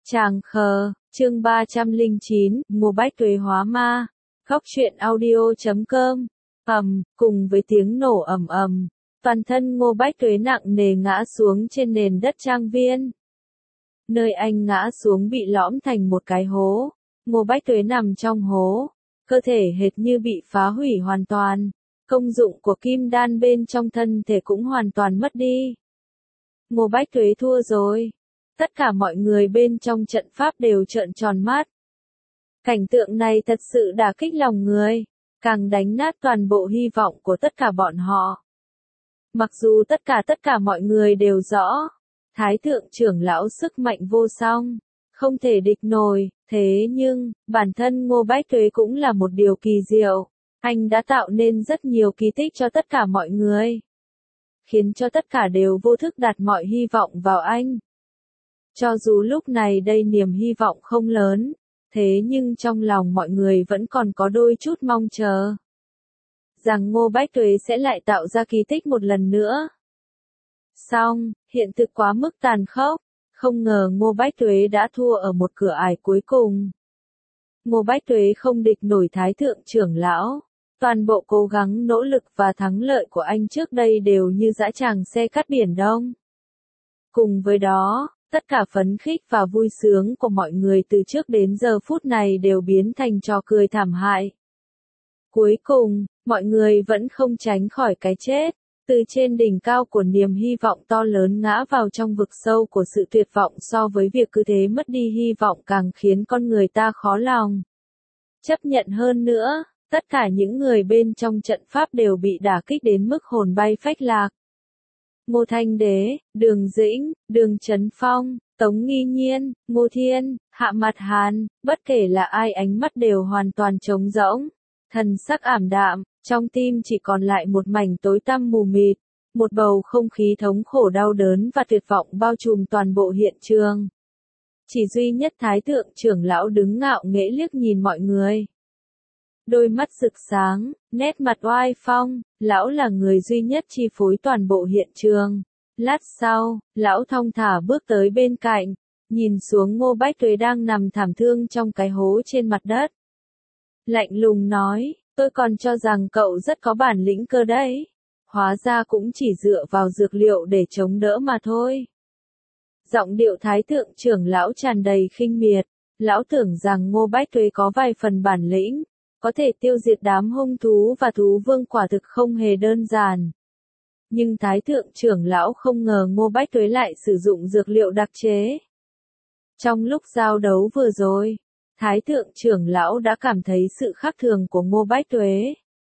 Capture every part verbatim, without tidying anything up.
Tràng khờ, chương ba trăm lẻ chín, Ngô Bách Tuế hóa ma. Góc truyện audio chấm com. Ầm, cùng với tiếng nổ ầm ầm, toàn thân Ngô Bách Tuế nặng nề ngã xuống trên nền đất trang viên. Nơi anh ngã xuống bị lõm thành một cái hố. Ngô Bách Tuế nằm trong hố, cơ thể hệt như bị phá hủy hoàn toàn. Công dụng của kim đan bên trong thân thể cũng hoàn toàn mất đi. Ngô Bách Tuế thua rồi. Tất cả mọi người bên trong trận pháp đều trợn tròn mắt. Cảnh tượng này thật sự đả kích lòng người, càng đánh nát toàn bộ hy vọng của tất cả bọn họ. Mặc dù tất cả tất cả mọi người đều rõ, Thái thượng trưởng lão sức mạnh vô song, không thể địch nổi, thế nhưng, bản thân Ngô Bách Tuế cũng là một điều kỳ diệu. Anh đã tạo nên rất nhiều kỳ tích cho tất cả mọi người, khiến cho tất cả đều vô thức đặt mọi hy vọng vào anh. Cho dù lúc này đây niềm hy vọng không lớn, thế nhưng trong lòng mọi người vẫn còn có đôi chút mong chờ rằng Ngô Bách Tuế sẽ lại tạo ra kỳ tích một lần nữa. Song, hiện thực quá mức tàn khốc, không ngờ Ngô Bách Tuế đã thua ở một cửa ải cuối cùng. Ngô Bách Tuế không địch nổi Thái thượng trưởng lão, toàn bộ cố gắng nỗ lực và thắng lợi của anh trước đây đều như dã tràng xe cắt biển đông. Cùng với đó, tất cả phấn khích và vui sướng của mọi người từ trước đến giờ phút này đều biến thành trò cười thảm hại. Cuối cùng, mọi người vẫn không tránh khỏi cái chết, từ trên đỉnh cao của niềm hy vọng to lớn ngã vào trong vực sâu của sự tuyệt vọng. So với việc cứ thế mất đi hy vọng càng khiến con người ta khó lòng chấp nhận hơn nữa, tất cả những người bên trong trận pháp đều bị đả kích đến mức hồn bay phách lạc. Ngô Thanh Đế, Đường Dĩnh, Đường Chấn Phong, Tống Nghi Nhiên, Ngô Thiên, Hạ Mặt Hàn, bất kể là ai ánh mắt đều hoàn toàn trống rỗng, thần sắc ảm đạm, trong tim chỉ còn lại một mảnh tối tăm mù mịt, một bầu không khí thống khổ đau đớn và tuyệt vọng bao trùm toàn bộ hiện trường. Chỉ duy nhất Thái thượng trưởng lão đứng ngạo nghễ liếc nhìn mọi người. Đôi mắt rực sáng, nét mặt oai phong, lão là người duy nhất chi phối toàn bộ hiện trường. Lát sau, lão thong thả bước tới bên cạnh, nhìn xuống Ngô Bách Tuế đang nằm thảm thương trong cái hố trên mặt đất. Lạnh lùng nói, tôi còn cho rằng cậu rất có bản lĩnh cơ đấy. Hóa ra cũng chỉ dựa vào dược liệu để chống đỡ mà thôi. Giọng điệu Thái thượng trưởng lão tràn đầy khinh miệt, lão tưởng rằng Ngô Bách Tuế có vài phần bản lĩnh, có thể tiêu diệt đám hung thú và thú vương quả thực không hề đơn giản. Nhưng Thái thượng trưởng lão không ngờ Ngô Bách Tuế lại sử dụng dược liệu đặc chế. Trong lúc giao đấu vừa rồi, Thái thượng trưởng lão đã cảm thấy sự khác thường của Ngô Bách Tuế.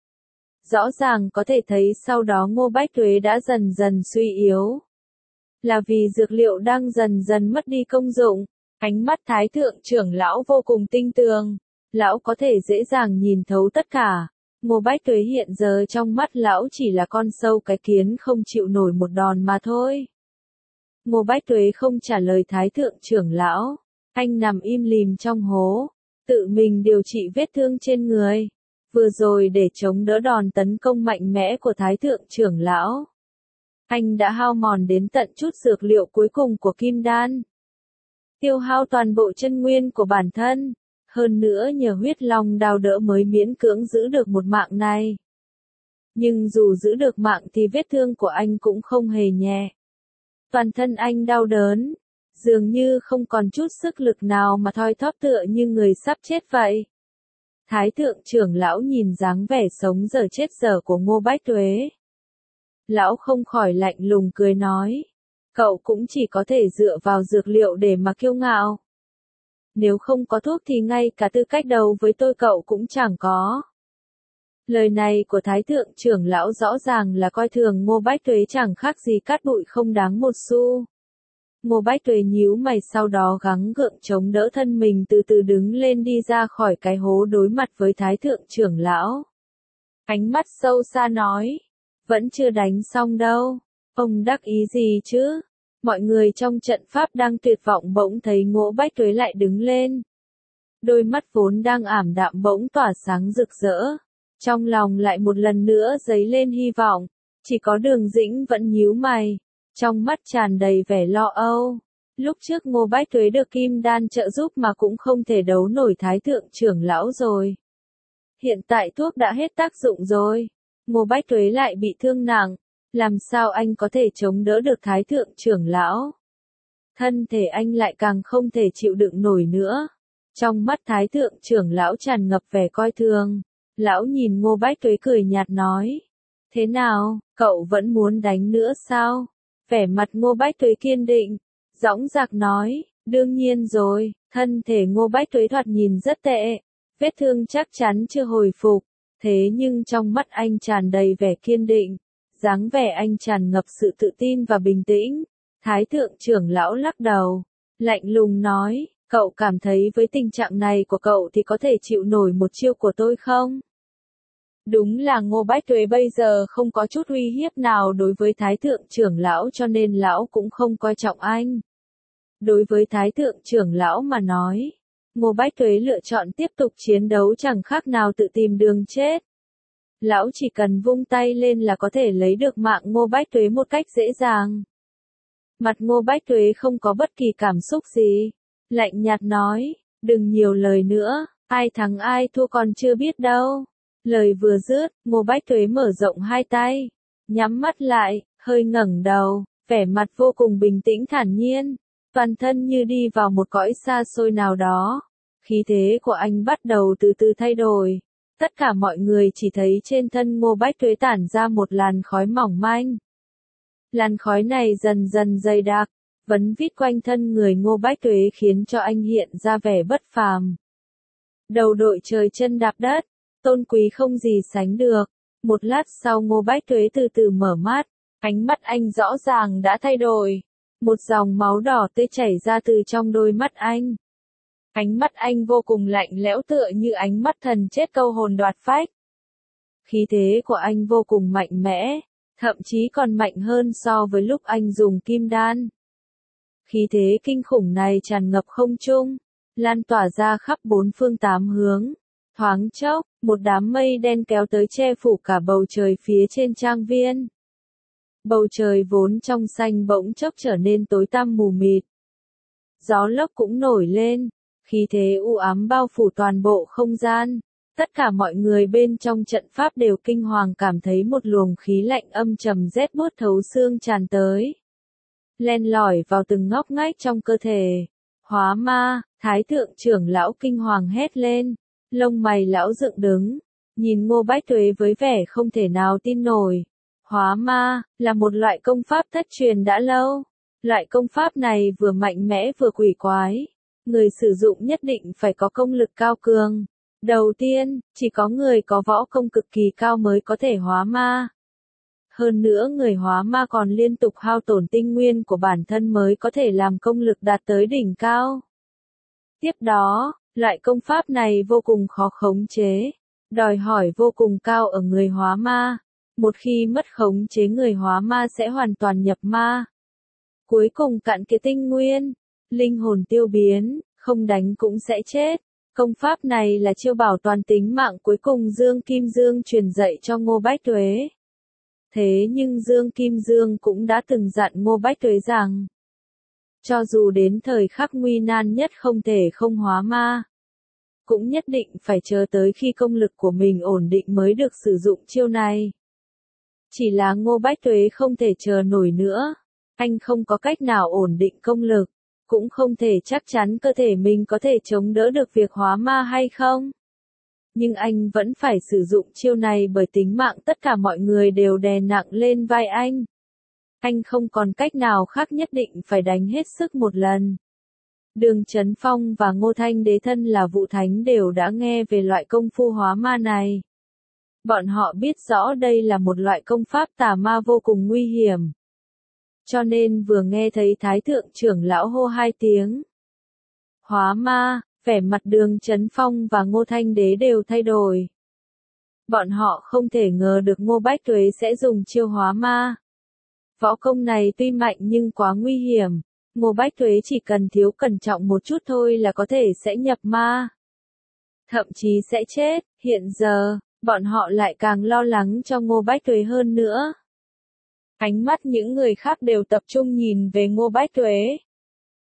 Rõ ràng có thể thấy sau đó Ngô Bách Tuế đã dần dần suy yếu. Là vì dược liệu đang dần dần mất đi công dụng. Ánh mắt Thái thượng trưởng lão vô cùng tinh tường. Lão có thể dễ dàng nhìn thấu tất cả. Ngô Bách Tuế hiện giờ trong mắt lão chỉ là con sâu cái kiến không chịu nổi một đòn mà thôi. Ngô Bách Tuế không trả lời Thái thượng trưởng lão. Anh nằm im lìm trong hố, tự mình điều trị vết thương trên người. Vừa rồi để chống đỡ đòn tấn công mạnh mẽ của Thái thượng trưởng lão, anh đã hao mòn đến tận chút dược liệu cuối cùng của kim đan. Tiêu hao toàn bộ chân nguyên của bản thân. Hơn nữa nhờ huyết long đao đỡ mới miễn cưỡng giữ được một mạng này. Nhưng dù giữ được mạng thì vết thương của anh cũng không hề nhẹ. Toàn thân anh đau đớn, dường như không còn chút sức lực nào mà thoi thóp tựa như người sắp chết vậy. Thái thượng trưởng lão nhìn dáng vẻ sống dở chết dở của Ngô Bách Tuế. Lão không khỏi lạnh lùng cười nói, cậu cũng chỉ có thể dựa vào dược liệu để mà kiêu ngạo. Nếu không có thuốc thì ngay cả tư cách đấu với tôi cậu cũng chẳng có. Lời này của Thái thượng trưởng lão rõ ràng là coi thường Ngô Bách Tuế chẳng khác gì cát bụi không đáng một xu. Ngô Bách Tuế nhíu mày sau đó gắng gượng chống đỡ thân mình từ từ đứng lên đi ra khỏi cái hố đối mặt với Thái thượng trưởng lão. Ánh mắt sâu xa nói, vẫn chưa đánh xong đâu, ông đắc ý gì chứ? Mọi người trong trận pháp đang tuyệt vọng bỗng thấy Ngô Bách Tuế lại đứng lên. Đôi mắt vốn đang ảm đạm bỗng tỏa sáng rực rỡ. Trong lòng lại một lần nữa dấy lên hy vọng. Chỉ có Đường Dĩnh vẫn nhíu mày, trong mắt tràn đầy vẻ lo âu. Lúc trước Ngô Bách Tuế được kim đan trợ giúp mà cũng không thể đấu nổi Thái thượng trưởng lão rồi. Hiện tại thuốc đã hết tác dụng rồi. Ngô Bách Tuế lại bị thương nặng. Làm sao anh có thể chống đỡ được Thái thượng trưởng lão? Thân thể anh lại càng không thể chịu đựng nổi nữa. Trong mắt Thái thượng trưởng lão tràn ngập vẻ coi thường. Lão nhìn Ngô Bách Tuế cười nhạt nói. Thế nào, cậu vẫn muốn đánh nữa sao? Vẻ mặt Ngô Bách Tuế kiên định. Dõng dạc nói, đương nhiên rồi, thân thể Ngô Bách Tuế thoạt nhìn rất tệ. Vết thương chắc chắn chưa hồi phục. Thế nhưng trong mắt anh tràn đầy vẻ kiên định. Dáng vẻ anh tràn ngập sự tự tin và bình tĩnh. Thái thượng trưởng lão lắc đầu. Lạnh lùng nói, cậu cảm thấy với tình trạng này của cậu thì có thể chịu nổi một chiêu của tôi không? Đúng là Ngô Bách Tuế bây giờ không có chút uy hiếp nào đối với Thái thượng trưởng lão cho nên lão cũng không coi trọng anh. Đối với Thái thượng trưởng lão mà nói, Ngô Bách Tuế lựa chọn tiếp tục chiến đấu chẳng khác nào tự tìm đường chết. Lão chỉ cần vung tay lên là có thể lấy được mạng Ngô Bách Tuế một cách dễ dàng. Mặt Ngô Bách Tuế không có bất kỳ cảm xúc gì. Lạnh nhạt nói, đừng nhiều lời nữa, ai thắng ai thua còn chưa biết đâu. Lời vừa dứt, Ngô Bách Tuế mở rộng hai tay, nhắm mắt lại, hơi ngẩng đầu, vẻ mặt vô cùng bình tĩnh thản nhiên, toàn thân như đi vào một cõi xa xôi nào đó. Khí thế của anh bắt đầu từ từ thay đổi. Tất cả mọi người chỉ thấy trên thân Ngô Bách Tuế tản ra một làn khói mỏng manh. Làn khói này dần dần dày đặc, vấn vít quanh thân người Ngô Bách Tuế khiến cho anh hiện ra vẻ bất phàm. Đầu đội trời chân đạp đất, tôn quý không gì sánh được. Một lát sau Ngô Bách Tuế từ từ mở mắt, ánh mắt anh rõ ràng đã thay đổi. Một dòng máu đỏ tươi chảy ra từ trong đôi mắt anh. Ánh mắt anh vô cùng lạnh lẽo tựa như ánh mắt thần chết câu hồn đoạt phách. Khí thế của anh vô cùng mạnh mẽ, thậm chí còn mạnh hơn so với lúc anh dùng kim đan. Khí thế kinh khủng này tràn ngập không trung, lan tỏa ra khắp bốn phương tám hướng. Thoáng chốc, một đám mây đen kéo tới che phủ cả bầu trời phía trên trang viên. Bầu trời vốn trong xanh bỗng chốc trở nên tối tăm mù mịt. Gió lốc cũng nổi lên, khí thế u ám bao phủ toàn bộ không gian. Tất cả mọi người bên trong trận pháp đều kinh hoàng cảm thấy một luồng khí lạnh âm trầm rét buốt thấu xương tràn tới. Len lỏi vào từng ngóc ngách trong cơ thể. Hóa ma, Thái thượng trưởng lão kinh hoàng hét lên. Lông mày lão dựng đứng, nhìn Ngô Bách Tuế với vẻ không thể nào tin nổi. Hóa ma, là một loại công pháp thất truyền đã lâu. Loại công pháp này vừa mạnh mẽ vừa quỷ quái. Người sử dụng nhất định phải có công lực cao cường. Đầu tiên, chỉ có người có võ công cực kỳ cao mới có thể hóa ma. Hơn nữa người hóa ma còn liên tục hao tổn tinh nguyên của bản thân mới có thể làm công lực đạt tới đỉnh cao. Tiếp đó, loại công pháp này vô cùng khó khống chế, đòi hỏi vô cùng cao ở người hóa ma. Một khi mất khống chế người hóa ma sẽ hoàn toàn nhập ma. Cuối cùng cạn kiệt tinh nguyên, linh hồn tiêu biến, không đánh cũng sẽ chết. Công pháp này là chiêu bảo toàn tính mạng cuối cùng Dương Kim Dương truyền dạy cho Ngô Bách Tuế. Thế nhưng Dương Kim Dương cũng đã từng dặn Ngô Bách Tuế rằng, cho dù đến thời khắc nguy nan nhất không thể không hóa ma, cũng nhất định phải chờ tới khi công lực của mình ổn định mới được sử dụng chiêu này. Chỉ là Ngô Bách Tuế không thể chờ nổi nữa, anh không có cách nào ổn định công lực, cũng không thể chắc chắn cơ thể mình có thể chống đỡ được việc hóa ma hay không. Nhưng anh vẫn phải sử dụng chiêu này bởi tính mạng tất cả mọi người đều đè nặng lên vai anh. Anh không còn cách nào khác nhất định phải đánh hết sức một lần. Đường Chấn Phong và Ngô Thanh Đế thân là Vũ Thánh đều đã nghe về loại công phu hóa ma này. Bọn họ biết rõ đây là một loại công pháp tà ma vô cùng nguy hiểm. Cho nên vừa nghe thấy Thái thượng trưởng lão hô hai tiếng hóa ma, vẻ mặt Đường Chấn Phong và Ngô Thanh Đế đều thay đổi. Bọn họ không thể ngờ được Ngô Bách Tuế sẽ dùng chiêu hóa ma. Võ công này tuy mạnh nhưng quá nguy hiểm. Ngô Bách Tuế chỉ cần thiếu cẩn trọng một chút thôi là có thể sẽ nhập ma. Thậm chí sẽ chết. Hiện giờ, bọn họ lại càng lo lắng cho Ngô Bách Tuế hơn nữa. Ánh mắt những người khác đều tập trung nhìn về Ngô Bách Tuế.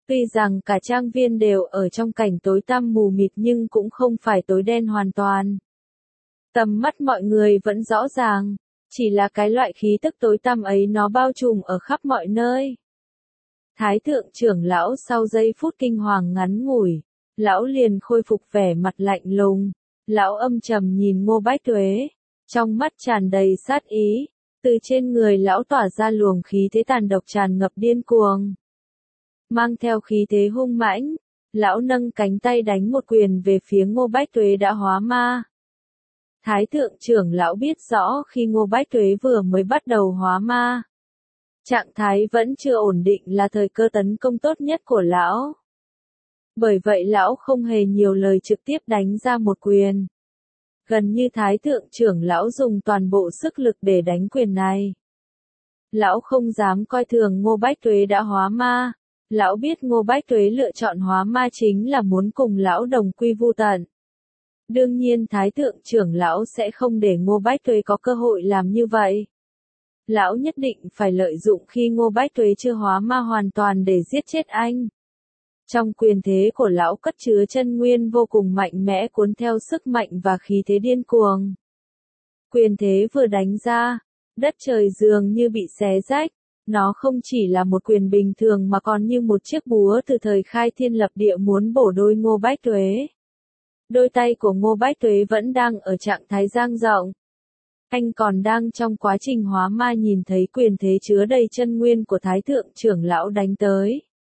Tuy rằng cả trang viên đều ở trong cảnh tối tăm mù mịt nhưng cũng không phải tối đen hoàn toàn. Tầm mắt mọi người vẫn rõ ràng, chỉ là cái loại khí tức tối tăm ấy nó bao trùm ở khắp mọi nơi. Thái thượng trưởng lão sau giây phút kinh hoàng ngắn ngủi, lão liền khôi phục vẻ mặt lạnh lùng, lão âm trầm nhìn Ngô Bách Tuế, trong mắt tràn đầy sát ý, từ trên người lão tỏa ra luồng khí thế tàn độc tràn ngập điên cuồng. Mang theo khí thế hung mãnh, lão nâng cánh tay đánh một quyền về phía Ngô Bách Tuế đã hóa ma. Thái thượng trưởng lão biết rõ khi Ngô Bách Tuế vừa mới bắt đầu hóa ma, trạng thái vẫn chưa ổn định là thời cơ tấn công tốt nhất của lão. Bởi vậy lão không hề nhiều lời trực tiếp đánh ra một quyền. Gần như thái thượng trưởng lão dùng toàn bộ sức lực để đánh quyền này. Lão không dám coi thường Ngô Bách Tuế đã hóa ma. Lão biết Ngô Bách Tuế lựa chọn hóa ma chính là muốn cùng lão đồng quy vu tận. Đương nhiên thái thượng trưởng lão sẽ không để Ngô Bách Tuế có cơ hội làm như vậy. Lão nhất định phải lợi dụng khi Ngô Bách Tuế chưa hóa ma hoàn toàn để giết chết anh. Trong quyền thế của lão cất chứa chân nguyên vô cùng mạnh mẽ cuốn theo sức mạnh và khí thế điên cuồng. Quyền thế vừa đánh ra, đất trời dường như bị xé rách, nó không chỉ là một quyền bình thường mà còn như một chiếc búa từ thời khai thiên lập địa muốn bổ đôi Ngô Bách Tuế. Đôi tay của Ngô Bách Tuế vẫn đang ở trạng thái dang rộng. Anh còn đang trong quá trình hóa ma nhìn thấy quyền thế chứa đầy chân nguyên của thái thượng trưởng lão đánh tới.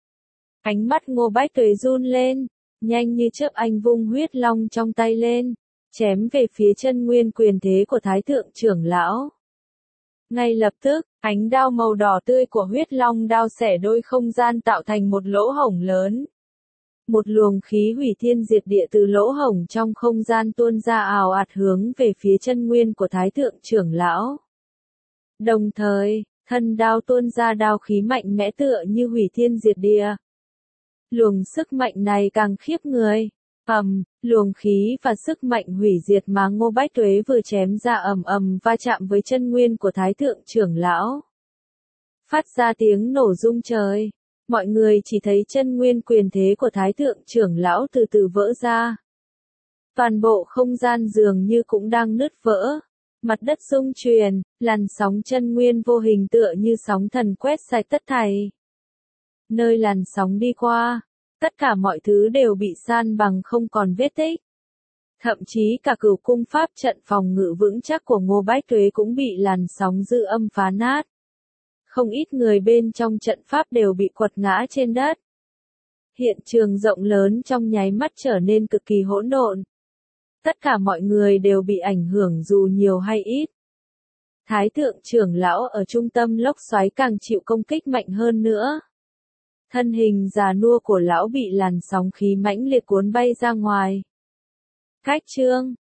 Ánh mắt Ngô Bách Tuế run lên, nhanh như chớp anh vung huyết long trong tay lên, chém về phía chân nguyên quyền thế của thái thượng trưởng lão. Ngay lập tức, ánh đao màu đỏ tươi của huyết long đao xẻ đôi không gian tạo thành một lỗ hổng lớn. Một luồng khí hủy thiên diệt địa từ lỗ hổng trong không gian tuôn ra ào ạt hướng về phía chân nguyên của thái thượng trưởng lão. Đồng thời, thân đao tuôn ra đao khí mạnh mẽ tựa như hủy thiên diệt địa. Luồng sức mạnh này càng khiếp người. Ầm, luồng khí và sức mạnh hủy diệt mà Ngô Bách Tuế vừa chém ra ầm ầm va chạm với chân nguyên của thái thượng trưởng lão. Phát ra tiếng nổ rung trời. Mọi người chỉ thấy chân nguyên quyền thế của thái thượng trưởng lão từ từ vỡ ra. Toàn bộ không gian dường như cũng đang nứt vỡ. Mặt đất rung chuyển, làn sóng chân nguyên vô hình tựa như sóng thần quét sạch tất thảy. Nơi làn sóng đi qua, tất cả mọi thứ đều bị san bằng không còn vết tích. Thậm chí cả cửu cung pháp trận phòng ngự vững chắc của Ngô Bách Tuế cũng bị làn sóng dư âm phá nát. Không ít người bên trong trận pháp đều bị quật ngã trên đất. Hiện trường rộng lớn trong nháy mắt trở nên cực kỳ hỗn độn. Tất cả mọi người đều bị ảnh hưởng dù nhiều hay ít. Thái thượng trưởng lão ở trung tâm lốc xoáy càng chịu công kích mạnh hơn nữa. Thân hình già nua của lão bị làn sóng khí mãnh liệt cuốn bay ra ngoài. Cách chương